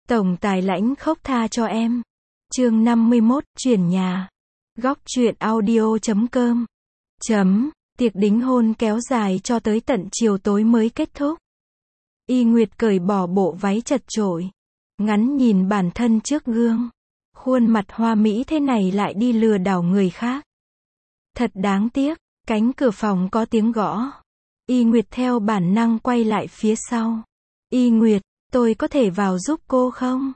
Tổng tài lãnh khốc tha cho em. Chương 51, chuyển nhà. Góc truyện audio.com. Tiệc đính hôn kéo dài cho tới tận chiều tối mới kết thúc. Y Nguyệt cởi bỏ bộ váy chật chội, ngắn nhìn bản thân trước gương. Khuôn mặt hoa mỹ thế này lại đi lừa đảo người khác. Thật đáng tiếc, cánh cửa phòng có tiếng gõ. Y Nguyệt theo bản năng quay lại phía sau. Y Nguyệt, tôi có thể vào giúp cô không?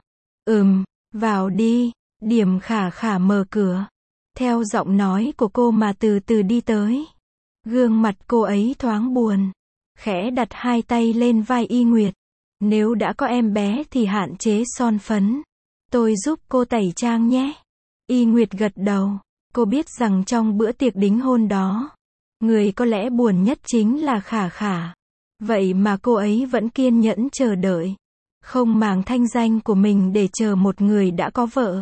Vào đi. Điểm Khả Khả mở cửa. Theo giọng nói của cô mà từ từ đi tới. Gương mặt cô ấy thoáng buồn. Khẽ đặt hai tay lên vai Y Nguyệt. Nếu đã có em bé thì hạn chế son phấn. Tôi giúp cô tẩy trang nhé. Y Nguyệt gật đầu. Cô biết rằng trong bữa tiệc đính hôn đó, người có lẽ buồn nhất chính là Khả Khả. Vậy mà cô ấy vẫn kiên nhẫn chờ đợi. Không màng thanh danh của mình để chờ một người đã có vợ.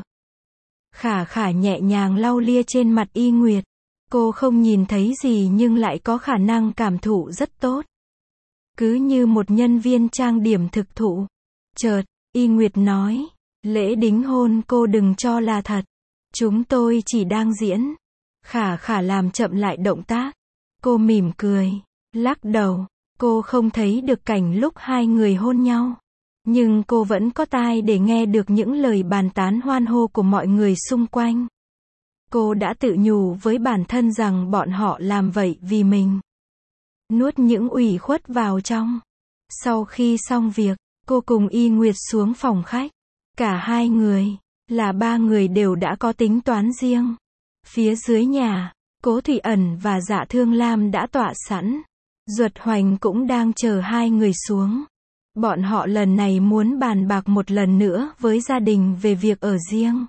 Khả Khả nhẹ nhàng lau lia trên mặt Y Nguyệt. Cô không nhìn thấy gì nhưng lại có khả năng cảm thụ rất tốt. Cứ như một nhân viên trang điểm thực thụ. Chợt, Y Nguyệt nói, lễ đính hôn cô đừng cho là thật. Chúng tôi chỉ đang diễn. Khả Khả làm chậm lại động tác. Cô mỉm cười, lắc đầu. Cô không thấy được cảnh lúc hai người hôn nhau. Nhưng cô vẫn có tai để nghe được những lời bàn tán hoan hô của mọi người xung quanh. Cô đã tự nhủ với bản thân rằng bọn họ làm vậy vì mình. Nuốt những ủy khuất vào trong. Sau khi xong việc, cô cùng Y Nguyệt xuống phòng khách. Cả hai người, là ba người đều đã có tính toán riêng. Phía dưới nhà, Cố Thụy Ẩn và Dạ Thương Lam đã tọa sẵn. Duật Hoành cũng đang chờ hai người xuống. Bọn họ lần này muốn bàn bạc một lần nữa với gia đình về việc ở riêng.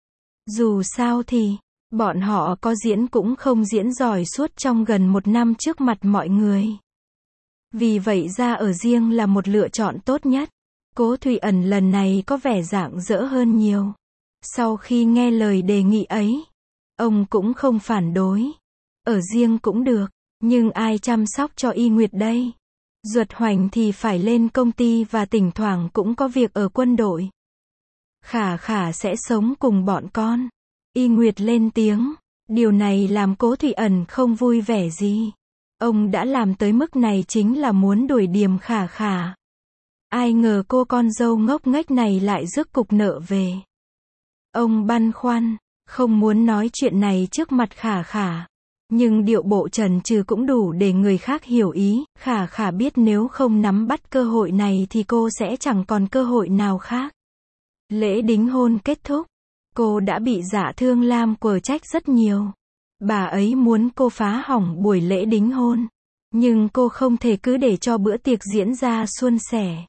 Dù sao thì, bọn họ có diễn cũng không diễn giỏi suốt trong gần một năm trước mặt mọi người. Vì vậy ra ở riêng là một lựa chọn tốt nhất. Cố Thụy Ẩn lần này có vẻ rạng rỡ hơn nhiều. Sau khi nghe lời đề nghị ấy, ông cũng không phản đối. Ở riêng cũng được, nhưng ai chăm sóc cho Y Nguyệt đây? Duật Hoành thì phải lên công ty và thỉnh thoảng cũng có việc ở quân đội. Khả Khả sẽ sống cùng bọn con. Y Nguyệt lên tiếng. Điều này làm Cố Thụy Ẩn không vui vẻ gì. Ông đã làm tới mức này chính là muốn đuổi điểm Khả Khả. Ai ngờ cô con dâu ngốc nghếch này lại rước cục nợ về. Ông băn khoăn, không muốn nói chuyện này trước mặt Khả Khả. Nhưng điệu bộ trần trừ cũng đủ để người khác hiểu ý. Khả Khả biết nếu không nắm bắt cơ hội này thì cô sẽ chẳng còn cơ hội nào khác. Lễ đính hôn kết thúc. Cô đã bị Dạ Thương Lam quở trách rất nhiều. Bà ấy muốn cô phá hỏng buổi lễ đính hôn. Nhưng cô không thể cứ để cho bữa tiệc diễn ra suôn sẻ.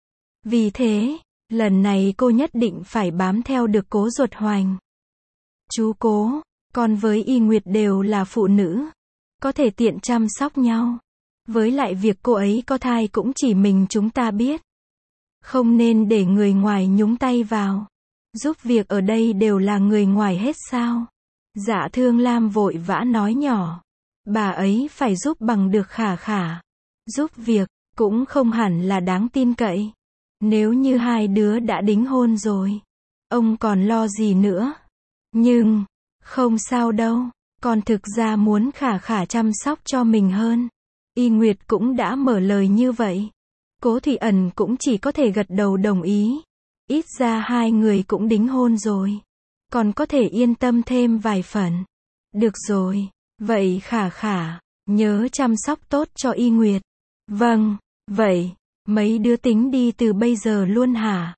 Vì thế, lần này cô nhất định phải bám theo được Cố Duật Hoành. Chú Cố, con với Y Nguyệt đều là phụ nữ. Có thể tiện chăm sóc nhau. Với lại việc cô ấy có thai cũng chỉ mình chúng ta biết. Không nên để người ngoài nhúng tay vào. Giúp việc ở đây đều là người ngoài hết sao? Dạ Thương Lam vội vã nói nhỏ. Bà ấy phải giúp bằng được Khả Khả. Giúp việc, cũng không hẳn là đáng tin cậy. Nếu như hai đứa đã đính hôn rồi, ông còn lo gì nữa? Nhưng, không sao đâu, con thực ra muốn Khả Khả chăm sóc cho mình hơn. Y Nguyệt cũng đã mở lời như vậy. Cố Thụy Ẩn cũng chỉ có thể gật đầu đồng ý. Ít ra hai người cũng đính hôn rồi. Còn có thể yên tâm thêm vài phần. Được rồi, vậy Khả Khả, nhớ chăm sóc tốt cho Y Nguyệt. Vâng, vậy, mấy đứa tính đi từ bây giờ luôn hả?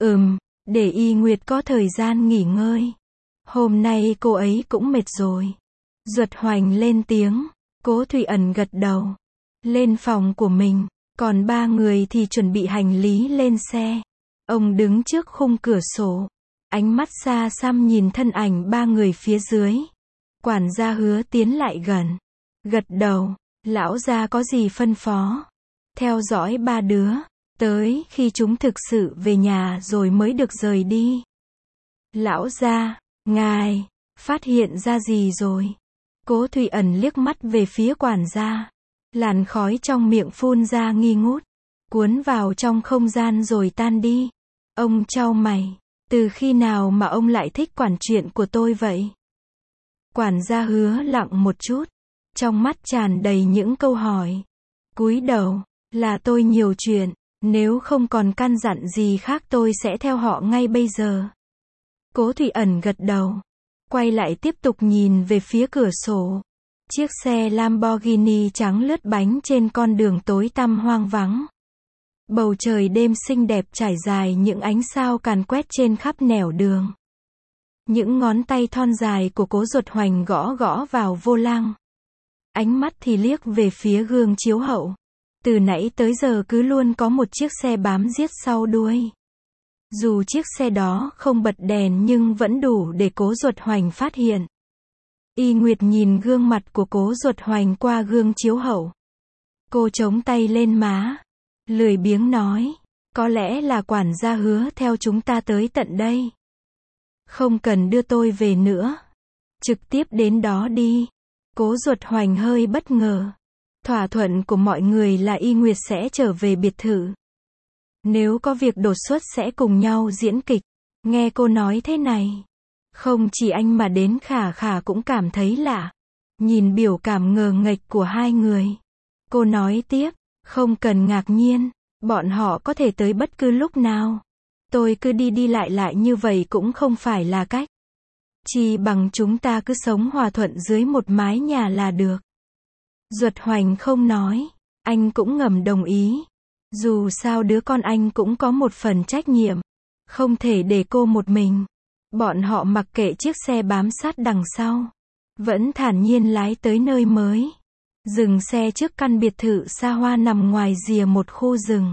Để Y Nguyệt có thời gian nghỉ ngơi. Hôm nay cô ấy cũng mệt rồi. Duật Hoành lên tiếng. Cố Thụy Ẩn gật đầu. Lên phòng của mình. Còn ba người thì chuẩn bị hành lý lên xe. Ông đứng trước khung cửa sổ. Ánh mắt xa xăm nhìn thân ảnh ba người phía dưới. Quản gia Hứa tiến lại gần. Gật đầu. Lão gia có gì phân phó? Theo dõi ba đứa. Tới khi chúng thực sự về nhà rồi mới được rời đi. Lão gia, ngài, phát hiện ra gì rồi? Cố Thụy Ẩn liếc mắt về phía quản gia. Làn khói trong miệng phun ra nghi ngút. Cuốn vào trong không gian rồi tan đi. Ông chau mày. Từ khi nào mà ông lại thích quản chuyện của tôi vậy? Quản gia Hứa lặng một chút. Trong mắt tràn đầy những câu hỏi. Cúi đầu. Là tôi nhiều chuyện. Nếu không còn căn dặn gì khác tôi sẽ theo họ ngay bây giờ. Cố Thụy Ẩn gật đầu. Quay lại tiếp tục nhìn về phía cửa sổ. Chiếc xe Lamborghini trắng lướt bánh trên con đường tối tăm hoang vắng. Bầu trời đêm xinh đẹp trải dài những ánh sao càn quét trên khắp nẻo đường. Những ngón tay thon dài của Cố Duật Hoành gõ gõ vào vô lăng. Ánh mắt thì liếc về phía gương chiếu hậu. Từ nãy tới giờ cứ luôn có một chiếc xe bám giết sau đuôi. Dù chiếc xe đó không bật đèn nhưng vẫn đủ để Cố Duật Hoành phát hiện. Y Nguyệt nhìn gương mặt của Cố Duật Hoành qua gương chiếu hậu. Cô chống tay lên má. Lười biếng nói. Có lẽ là quản gia Hứa theo chúng ta tới tận đây. Không cần đưa tôi về nữa. Trực tiếp đến đó đi. Cố Duật Hoành hơi bất ngờ. Thỏa thuận của mọi người là Y Nguyệt sẽ trở về biệt thự. Nếu có việc đột xuất sẽ cùng nhau diễn kịch. Nghe cô nói thế này. Không chỉ anh mà đến Khả Khả cũng cảm thấy lạ. Nhìn biểu cảm ngờ nghệch của hai người. Cô nói tiếp. Không cần ngạc nhiên. Bọn họ có thể tới bất cứ lúc nào. Tôi cứ đi lại như vậy cũng không phải là cách. Chỉ bằng chúng ta cứ sống hòa thuận dưới một mái nhà là được. Duật Hoành không nói. Anh cũng ngầm đồng ý. Dù sao đứa con anh cũng có một phần trách nhiệm. Không thể để cô một mình. Bọn họ mặc kệ chiếc xe bám sát đằng sau. Vẫn thản nhiên lái tới nơi mới. Dừng xe trước căn biệt thự xa hoa nằm ngoài rìa một khu rừng.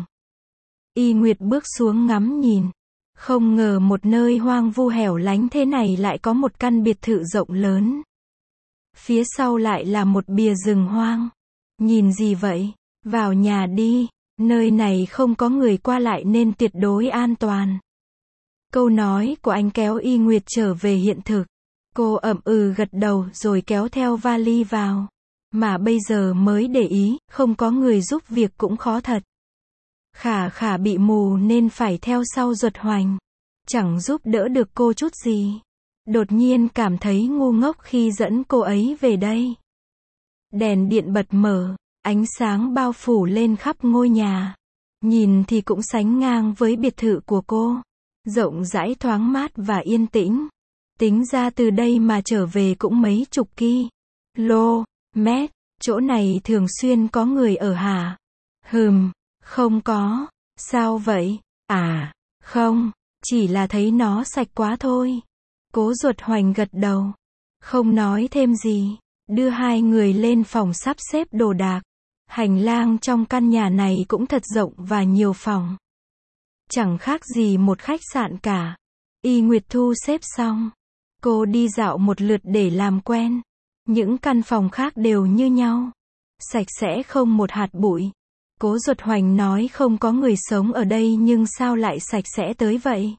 Y Nguyệt bước xuống ngắm nhìn. Không ngờ một nơi hoang vu hẻo lánh thế này lại có một căn biệt thự rộng lớn. Phía sau lại là một bìa rừng hoang. Nhìn gì vậy? Vào nhà đi. Nơi này không có người qua lại nên tuyệt đối an toàn. Câu nói của anh kéo Y Nguyệt trở về hiện thực. Cô ậm ừ gật đầu rồi kéo theo vali vào. Mà bây giờ mới để ý, không có người giúp việc cũng khó thật. Khả Khả bị mù nên phải theo sau Duật Hoành. Chẳng giúp đỡ được cô chút gì. Đột nhiên cảm thấy ngu ngốc khi dẫn cô ấy về đây. Đèn điện bật mở, ánh sáng bao phủ lên khắp ngôi nhà. Nhìn thì cũng sánh ngang với biệt thự của cô. Rộng rãi thoáng mát và yên tĩnh. Tính ra từ đây mà trở về cũng mấy chục km. Chỗ này thường xuyên có người ở hả? Không có. Sao vậy? À, không, chỉ là thấy nó sạch quá thôi. Cố Duật Hoành gật đầu. Không nói thêm gì. Đưa hai người lên phòng sắp xếp đồ đạc. Hành lang trong căn nhà này cũng thật rộng và nhiều phòng. Chẳng khác gì một khách sạn cả. Y Nguyệt thu xếp xong. Cô đi dạo một lượt để làm quen. Những căn phòng khác đều như nhau. Sạch sẽ không một hạt bụi. Cố Duật Hoành nói không có người sống ở đây nhưng sao lại sạch sẽ tới vậy?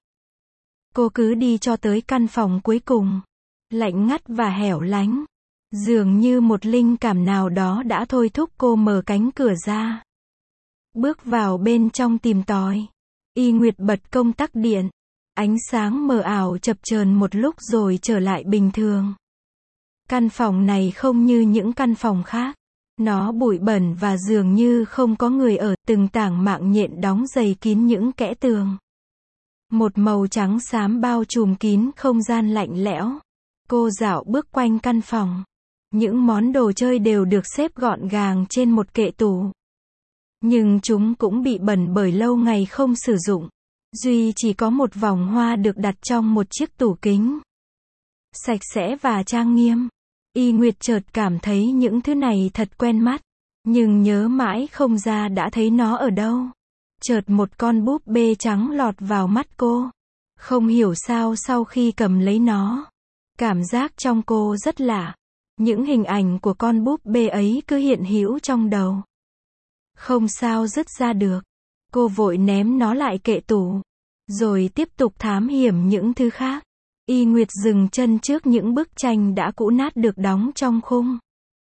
Cô cứ đi cho tới căn phòng cuối cùng. Lạnh ngắt và hẻo lánh. Dường như một linh cảm nào đó đã thôi thúc cô mở cánh cửa ra. Bước vào bên trong tìm tòi. Y Nguyệt bật công tắc điện. Ánh sáng mờ ảo chập chờn một lúc rồi trở lại bình thường. Căn phòng này không như những căn phòng khác. Nó bụi bẩn và dường như không có người ở, từng tảng mạng nhện đóng dày kín những kẽ tường. Một màu trắng xám bao trùm kín không gian lạnh lẽo. Cô dạo bước quanh căn phòng. Những món đồ chơi đều được xếp gọn gàng trên một kệ tủ. Nhưng chúng cũng bị bẩn bởi lâu ngày không sử dụng. Duy chỉ có một vòng hoa được đặt trong một chiếc tủ kính. Sạch sẽ và trang nghiêm. Y Nguyệt chợt cảm thấy những thứ này thật quen mắt. Nhưng nhớ mãi không ra đã thấy nó ở đâu. Chợt một con búp bê trắng lọt vào mắt cô. Không hiểu sao sau khi cầm lấy nó. Cảm giác trong cô rất lạ. Những hình ảnh của con búp bê ấy cứ hiện hữu trong đầu. Không sao dứt ra được. Cô vội ném nó lại kệ tủ. Rồi tiếp tục thám hiểm những thứ khác. Y Nguyệt dừng chân trước những bức tranh đã cũ nát được đóng trong khung.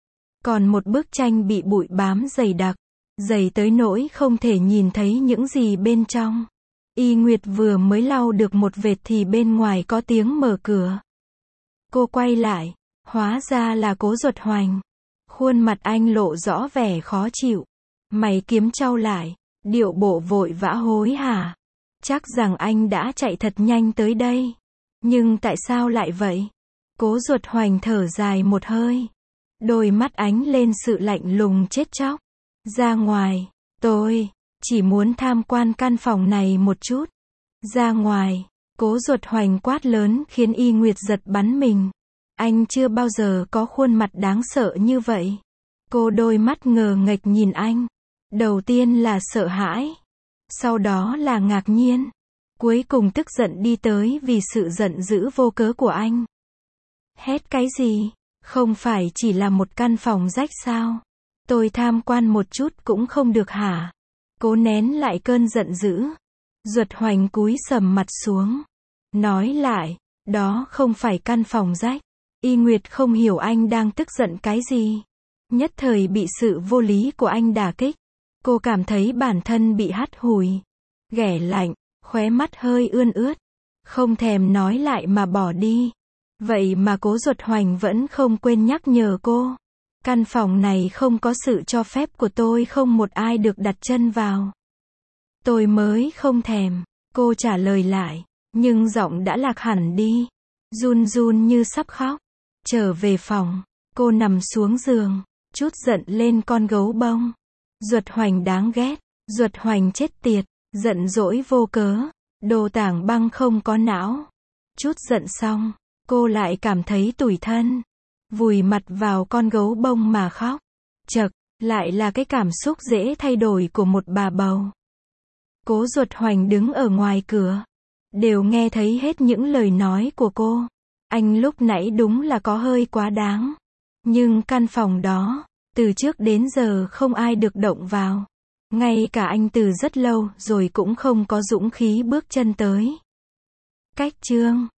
Còn một bức tranh bị bụi bám dày đặc. Dày tới nỗi không thể nhìn thấy những gì bên trong. Y Nguyệt vừa mới lau được một vệt thì bên ngoài có tiếng mở cửa. Cô quay lại, hóa ra là Cố Duật Hoành. Khuôn mặt anh lộ rõ vẻ khó chịu. Mày kiếm chau lại, điệu bộ vội vã hối hả. Chắc rằng anh đã chạy thật nhanh tới đây. Nhưng tại sao lại vậy? Cố Duật Hoành thở dài một hơi. Đôi mắt ánh lên sự lạnh lùng chết chóc. Ra ngoài, tôi chỉ muốn tham quan căn phòng này một chút. Ra ngoài, Cố Duật Hoành quát lớn khiến Y Nguyệt giật bắn mình. Anh chưa bao giờ có khuôn mặt đáng sợ như vậy. Cô đôi mắt ngờ nghệch nhìn anh. Đầu tiên là sợ hãi. Sau đó là ngạc nhiên. Cuối cùng tức giận đi tới vì sự giận dữ vô cớ của anh. Hét cái gì? Không phải chỉ là một căn phòng rách sao? Tôi tham quan một chút cũng không được hả? Cố nén lại cơn giận dữ. Duật Hoành cúi sầm mặt xuống. Nói lại, đó không phải căn phòng rách. Y Nguyệt không hiểu anh đang tức giận cái gì. Nhất thời bị sự vô lý của anh đả kích. Cô cảm thấy bản thân bị hắt hủi. Ghẻ lạnh, khóe mắt hơi ươn ướt. Không thèm nói lại mà bỏ đi. Vậy mà Cố Duật Hoành vẫn không quên nhắc nhở cô. Căn phòng này không có sự cho phép của tôi, không một ai được đặt chân vào. Tôi mới không thèm, cô trả lời lại. Nhưng giọng đã lạc hẳn đi. Run run như sắp khóc. Trở về phòng, cô nằm xuống giường. Chút giận lên con gấu bông. Duật Hoành đáng ghét. Duật Hoành chết tiệt. Giận dỗi vô cớ. Đồ tảng băng không có não. Chút giận xong, cô lại cảm thấy tủi thân. Vùi mặt vào con gấu bông mà khóc. Chậc, lại là cái cảm xúc dễ thay đổi của một bà bầu. Cố Duật Hoành đứng ở ngoài cửa. Đều nghe thấy hết những lời nói của cô. Anh lúc nãy đúng là có hơi quá đáng. Nhưng căn phòng đó, từ trước đến giờ không ai được động vào. Ngay cả anh từ rất lâu rồi cũng không có dũng khí bước chân tới. Cách chương